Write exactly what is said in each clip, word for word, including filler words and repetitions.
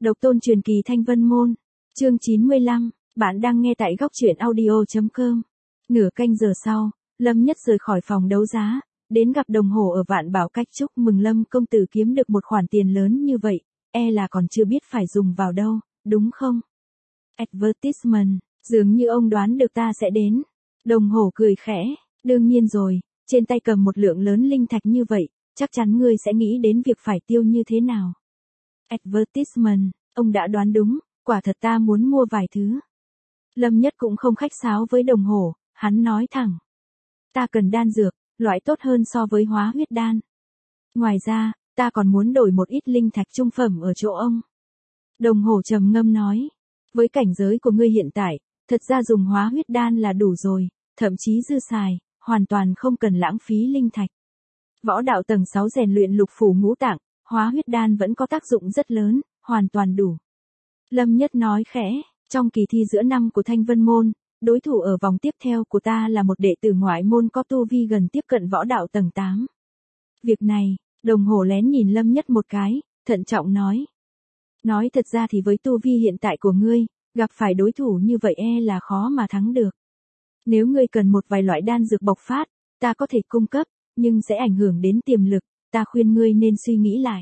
Độc tôn truyền kỳ Thanh Vân Môn. Chương chín mươi lăm, bạn đang nghe tại góc truyện audio chấm com. Nửa canh giờ sau, Lâm Nhất rời khỏi phòng đấu giá, đến gặp đồng hồ ở Vạn Bảo Cách chúc mừng Lâm công tử kiếm được một khoản tiền lớn như vậy, e là còn chưa biết phải dùng vào đâu, đúng không? Advertisement, dường như ông đoán được ta sẽ đến. Đồng hồ cười khẽ, đương nhiên rồi, trên tay cầm một lượng lớn linh thạch như vậy, chắc chắn ngươi sẽ nghĩ đến việc phải tiêu như thế nào. Advertisement, ông đã đoán đúng, quả thật ta muốn mua vài thứ. Lâm Nhất cũng không khách sáo với đồng hồ, hắn nói thẳng. Ta cần đan dược, loại tốt hơn so với hóa huyết đan. Ngoài ra, ta còn muốn đổi một ít linh thạch trung phẩm ở chỗ ông. Đồng hồ trầm ngâm nói. Với cảnh giới của ngươi hiện tại, thật ra dùng hóa huyết đan là đủ rồi, thậm chí dư xài, hoàn toàn không cần lãng phí linh thạch. Võ đạo tầng sáu rèn luyện lục phủ ngũ tạng, hóa huyết đan vẫn có tác dụng rất lớn, hoàn toàn đủ. Lâm Nhất nói khẽ, trong kỳ thi giữa năm của Thanh Vân Môn, đối thủ ở vòng tiếp theo của ta là một đệ tử ngoại môn có tu vi gần tiếp cận võ đạo tầng tám. Việc này, đồng hồ lén nhìn Lâm Nhất một cái, thận trọng nói. Nói thật ra thì với tu vi hiện tại của ngươi, gặp phải đối thủ như vậy e là khó mà thắng được. Nếu ngươi cần một vài loại đan dược bộc phát, ta có thể cung cấp, nhưng sẽ ảnh hưởng đến tiềm lực, ta khuyên ngươi nên suy nghĩ lại.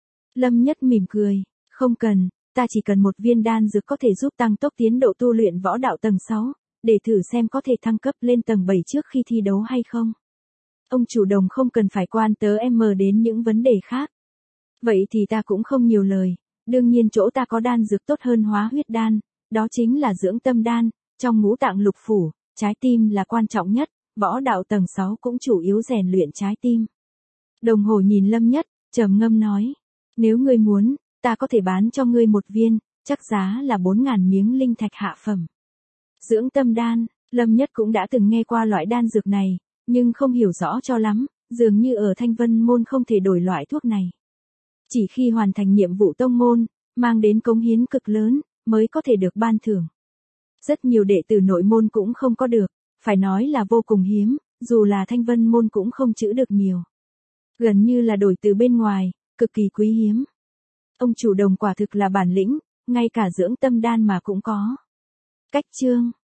Lâm Nhất mỉm cười, không cần, ta chỉ cần một viên đan dược có thể giúp tăng tốc tiến độ tu luyện võ đạo tầng sáu, để thử xem có thể thăng cấp lên tầng bảy trước khi thi đấu hay không. Ông chủ Đồng không cần phải quan tớ em đến những vấn đề khác. Vậy thì ta cũng không nhiều lời, đương nhiên chỗ ta có đan dược tốt hơn hóa huyết đan, đó chính là dưỡng tâm đan, trong ngũ tạng lục phủ, trái tim là quan trọng nhất, võ đạo tầng sáu cũng chủ yếu rèn luyện trái tim. Đồng hồ nhìn Lâm Nhất, trầm ngâm nói, nếu ngươi muốn, ta có thể bán cho ngươi một viên, chắc giá là bốn ngàn miếng linh thạch hạ phẩm. Dưỡng tâm đan, Lâm Nhất cũng đã từng nghe qua loại đan dược này, nhưng không hiểu rõ cho lắm, dường như ở Thanh Vân Môn không thể đổi loại thuốc này. Chỉ khi hoàn thành nhiệm vụ tông môn, mang đến cống hiến cực lớn, mới có thể được ban thưởng. Rất nhiều đệ tử nội môn cũng không có được, phải nói là vô cùng hiếm, dù là Thanh Vân Môn cũng không trữ được nhiều. Gần như là đổi từ bên ngoài, cực kỳ quý hiếm. Ông chủ Đồng quả thực là bản lĩnh, ngay cả dưỡng tâm đan mà cũng có. Cách chương